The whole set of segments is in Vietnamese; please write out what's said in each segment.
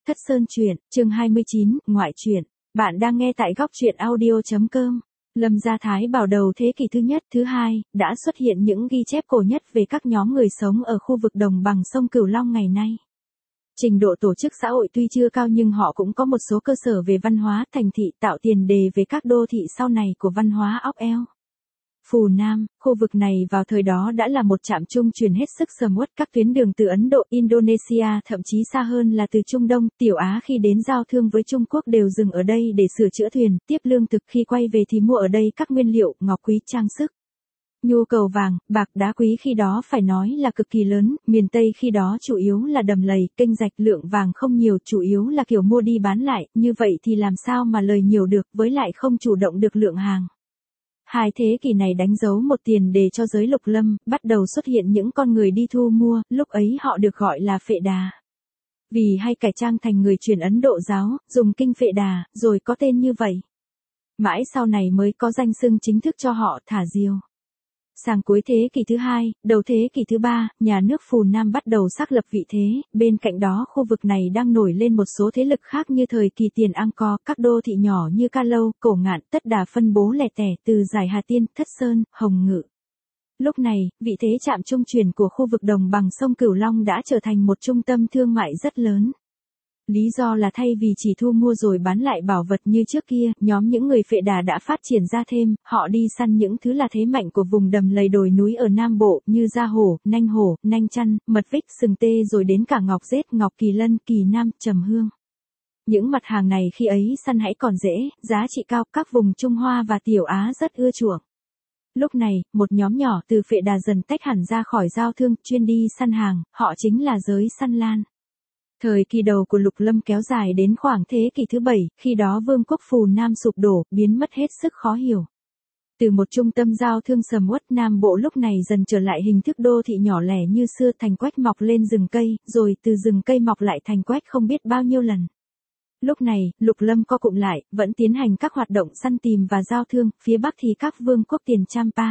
Thất Sơn truyện, chương 29, ngoại truyện. Bạn đang nghe tại góc truyện audio.com. Lâm Gia Thái Bảo đầu thế kỷ thứ nhất, thứ hai, đã xuất hiện những ghi chép cổ nhất về các nhóm người sống ở khu vực đồng bằng sông Cửu Long ngày nay. Trình độ tổ chức xã hội tuy chưa cao nhưng họ cũng có một số cơ sở về văn hóa, thành thị tạo tiền đề về các đô thị sau này của văn hóa óc eo. Phù Nam, khu vực này vào thời đó đã là một trạm trung chuyển hết sức sầm uất, các tuyến đường từ Ấn Độ, Indonesia, thậm chí xa hơn là từ Trung Đông, Tiểu Á khi đến giao thương với Trung Quốc đều dừng ở đây để sửa chữa thuyền, tiếp lương thực, khi quay về thì mua ở đây các nguyên liệu, ngọc quý, trang sức. Nhu cầu vàng, bạc, đá quý khi đó phải nói là cực kỳ lớn, miền Tây khi đó chủ yếu là đầm lầy, kênh rạch, lượng vàng không nhiều, chủ yếu là kiểu mua đi bán lại, như vậy thì làm sao mà lời nhiều được, với lại không chủ động được lượng hàng. Hai thế kỷ này đánh dấu một tiền đề cho giới lục lâm, bắt đầu xuất hiện những con người đi thu mua, lúc ấy họ được gọi là phệ đà. Vì hay cải trang thành người truyền Ấn Độ giáo, dùng kinh phệ đà, rồi có tên như vậy. Mãi sau này mới có danh xưng chính thức cho họ, thả diều. Sang cuối thế kỷ thứ hai, đầu thế kỷ thứ ba, nhà nước Phù Nam bắt đầu xác lập vị thế, bên cạnh đó khu vực này đang nổi lên một số thế lực khác như thời kỳ tiền Angkor, các đô thị nhỏ như Ca Lâu, Cổ Ngạn, Tất Đà phân bố lẻ tẻ từ Giải Hà Tiên, Thất Sơn, Hồng Ngự. Lúc này, vị thế trạm trung chuyển của khu vực đồng bằng sông Cửu Long đã trở thành một trung tâm thương mại rất lớn. Lý do là thay vì chỉ thu mua rồi bán lại bảo vật như trước kia, nhóm những người phệ đà đã phát triển ra thêm, họ đi săn những thứ là thế mạnh của vùng đầm lầy đồi núi ở Nam Bộ, như da hổ, nanh chăn, mật vích, sừng tê rồi đến cả ngọc rết, ngọc kỳ lân, kỳ nam, trầm hương. Những mặt hàng này khi ấy săn hãy còn dễ, giá trị cao, các vùng Trung Hoa và Tiểu Á rất ưa chuộng. Lúc này, một nhóm nhỏ từ phệ đà dần tách hẳn ra khỏi giao thương, chuyên đi săn hàng, họ chính là giới săn lan. Thời kỳ đầu của lục lâm kéo dài đến khoảng thế kỷ thứ 7, khi đó vương quốc Phù Nam sụp đổ, biến mất hết sức khó hiểu. Từ một trung tâm giao thương sầm uất, Nam Bộ lúc này dần trở lại hình thức đô thị nhỏ lẻ như xưa, thành quách mọc lên rừng cây, rồi từ rừng cây mọc lại thành quách không biết bao nhiêu lần. Lúc này, lục lâm co cụm lại, vẫn tiến hành các hoạt động săn tìm và giao thương, phía Bắc thì các vương quốc Tiền Champa.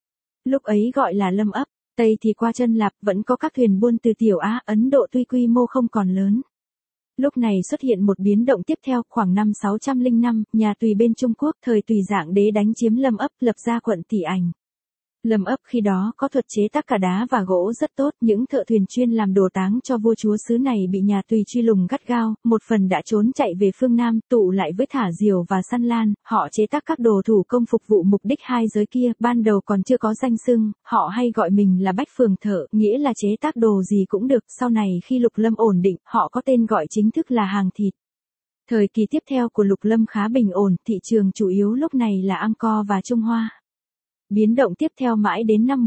Lúc ấy gọi là lâm ấp. Tây thì qua chân Lạp, vẫn có các thuyền buôn từ Tiểu Á, Ấn Độ tuy quy mô không còn lớn. Lúc này xuất hiện một biến động tiếp theo, khoảng năm 605, nhà Tùy bên Trung Quốc, thời Tùy Dạng Đế đánh chiếm Lâm ấp, lập ra quận Tỷ Ảnh. Lâm ấp khi đó có thuật chế tác cả đá và gỗ rất tốt, những thợ thuyền chuyên làm đồ táng cho vua chúa xứ này bị nhà Tùy truy lùng gắt gao, một phần đã trốn chạy về phương Nam, tụ lại với thả diều và săn lan, họ chế tác các đồ thủ công phục vụ mục đích hai giới kia, ban đầu còn chưa có danh xưng, họ hay gọi mình là Bách Phường Thợ, nghĩa là chế tác đồ gì cũng được, sau này khi lục lâm ổn định, họ có tên gọi chính thức là hàng thịt. Thời kỳ tiếp theo của lục lâm khá bình ổn, thị trường chủ yếu lúc này là Angkor và Trung Hoa. Biến động tiếp theo mãi đến năm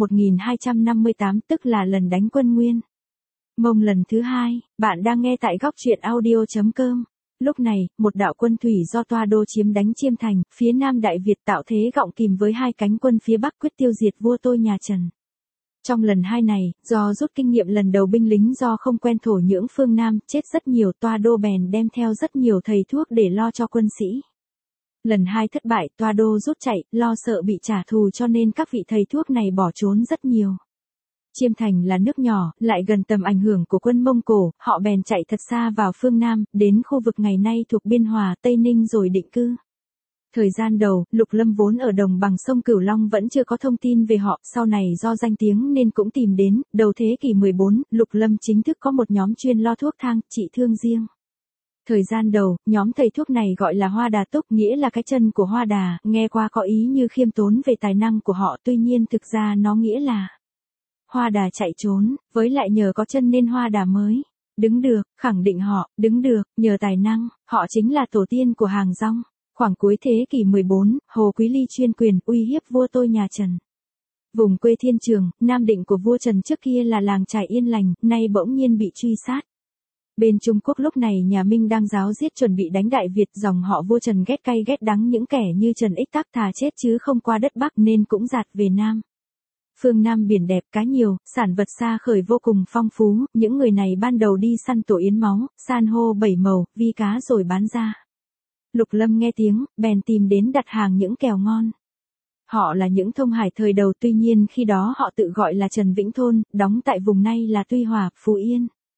1258, tức là lần đánh quân Nguyên Mông lần thứ hai. Bạn đang nghe tại góc truyện audio.com. Lúc này, một đạo quân thủy do Toa Đô chiếm đánh Chiêm Thành, phía Nam Đại Việt tạo thế gọng kìm với hai cánh quân phía Bắc quyết tiêu diệt vua Tôi nhà Trần. Trong lần hai này, do rút kinh nghiệm lần đầu binh lính do không quen thổ nhưỡng phương Nam, chết rất nhiều, Toa Đô bèn đem theo rất nhiều thầy thuốc để lo cho quân sĩ. Lần hai thất bại, Toa Đô rút chạy, lo sợ bị trả thù cho nên các vị thầy thuốc này bỏ trốn rất nhiều. Chiêm Thành là nước nhỏ, lại gần tầm ảnh hưởng của quân Mông Cổ, họ bèn chạy thật xa vào phương Nam, đến khu vực ngày nay thuộc Biên Hòa, Tây Ninh rồi định cư. Thời gian đầu, lục lâm vốn ở đồng bằng sông Cửu Long vẫn chưa có thông tin về họ, sau này do danh tiếng nên cũng tìm đến, đầu thế kỷ 14, lục lâm chính thức có một nhóm chuyên lo thuốc thang, trị thương riêng. Thời gian đầu, nhóm thầy thuốc này gọi là Hoa Đà Túc, nghĩa là cái chân của Hoa Đà, nghe qua có ý như khiêm tốn về tài năng của họ, tuy nhiên thực ra nó nghĩa là Hoa Đà chạy trốn, với lại nhờ có chân nên Hoa Đà mới đứng được, khẳng định họ đứng được, nhờ tài năng, họ chính là tổ tiên của hàng rong. Khoảng cuối thế kỷ 14, Hồ Quý Ly chuyên quyền uy hiếp vua Tôi nhà Trần. Vùng quê Thiên Trường, Nam Định của vua Trần trước kia là làng trài yên lành, nay bỗng nhiên bị truy sát. Bên Trung Quốc lúc này nhà Minh đang ráo riết chuẩn bị đánh Đại Việt, dòng họ vua Trần ghét cay ghét đắng những kẻ như Trần Ích Tắc, thà chết chứ không qua đất Bắc nên cũng dạt về Nam. Phương Nam biển đẹp, cá nhiều, sản vật xa khởi vô cùng phong phú, những người này ban đầu đi săn tổ yến máu, san hô bảy màu, vi cá rồi bán ra. Lục lâm nghe tiếng, bèn tìm đến đặt hàng những kèo ngon. Họ là những thông hải thời đầu, tuy nhiên khi đó họ tự gọi là Trần Vĩnh Thôn, đóng tại vùng nay là Tuy Hòa, Phú Yên.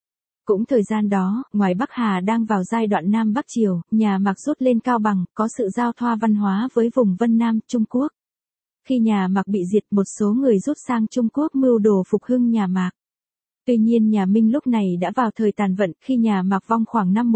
Cũng thời gian đó, ngoài Bắc Hà đang vào giai đoạn Nam Bắc Triều, nhà Mạc rút lên Cao Bằng, có sự giao thoa văn hóa với vùng Vân Nam, Trung Quốc. Khi nhà Mạc bị diệt, một số người rút sang Trung Quốc mưu đồ phục hưng nhà Mạc. Tuy nhiên nhà Minh lúc này đã vào thời tàn vận, khi nhà Mạc vong khoảng năm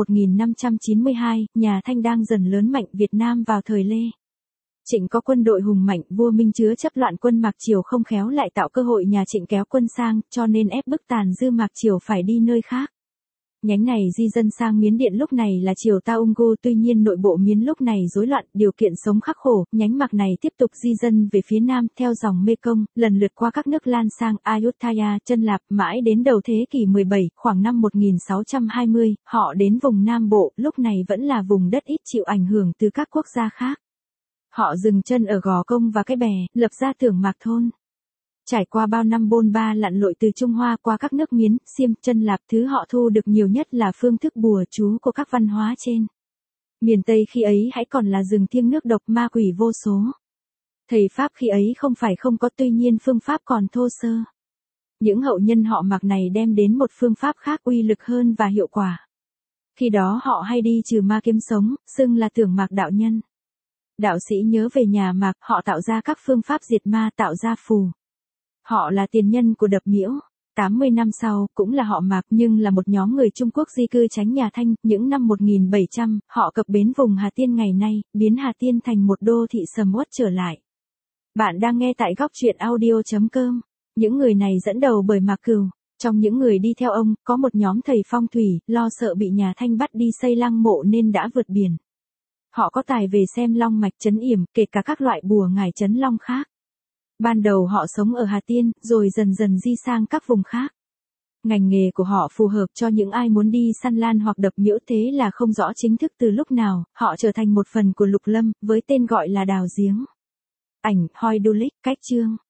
1592, nhà Thanh đang dần lớn mạnh. Việt Nam vào thời Lê Trịnh có quân đội hùng mạnh, vua Minh chứa chấp loạn quân Mạc Triều không khéo lại tạo cơ hội nhà Trịnh kéo quân sang, cho nên ép bức tàn dư Mạc Triều phải đi nơi khác. Nhánh này di dân sang Miến Điện lúc này là triều Taunggu, tuy nhiên nội bộ Miến lúc này rối loạn, điều kiện sống khắc khổ, nhánh Mạc này tiếp tục di dân về phía nam theo dòng Mekong, lần lượt qua các nước Lan Sang, Ayutthaya, Chân Lạp, mãi đến đầu thế kỷ 17, khoảng năm 1620, họ đến vùng Nam Bộ, lúc này vẫn là vùng đất ít chịu ảnh hưởng từ các quốc gia khác. Họ dừng chân ở Gò Công và Cái Bè, lập ra Tưởng Mạc thôn. Trải qua bao năm bôn ba lặn lội từ Trung Hoa qua các nước Miến, Xiêm, Chân Lạp, thứ họ thu được nhiều nhất là phương thức bùa chú của các văn hóa trên. Miền Tây khi ấy hãy còn là rừng thiêng nước độc, ma quỷ vô số. Thầy Pháp khi ấy không phải không có, tuy nhiên phương pháp còn thô sơ. Những hậu nhân họ Mạc này đem đến một phương pháp khác uy lực hơn và hiệu quả. Khi đó họ hay đi trừ ma kiếm sống, xưng là Tưởng Mạc đạo nhân. Đạo sĩ nhớ về nhà Mạc, họ tạo ra các phương pháp diệt ma, tạo ra phù. Họ là tiền nhân của Đập Miễu. 80 năm sau, cũng là họ Mạc nhưng là một nhóm người Trung Quốc di cư tránh nhà Thanh, những năm 1700, họ cập bến vùng Hà Tiên ngày nay, biến Hà Tiên thành một đô thị sầm uất trở lại. Bạn đang nghe tại góc truyện audio.com. Những người này dẫn đầu bởi Mạc Cửu. Trong những người đi theo ông, có một nhóm thầy phong thủy, lo sợ bị nhà Thanh bắt đi xây lăng mộ nên đã vượt biển. Họ có tài về xem long mạch, trấn yểm, kể cả các loại bùa ngải trấn long khác. Ban đầu họ sống ở Hà Tiên, rồi dần dần di sang các vùng khác. Ngành nghề của họ phù hợp cho những ai muốn đi săn lan hoặc Đập Miễu, thế là không rõ chính thức từ lúc nào, họ trở thành một phần của Lục Lâm, với tên gọi là đào giếng. Ảnh, Hoi Du Lịch, cách chương.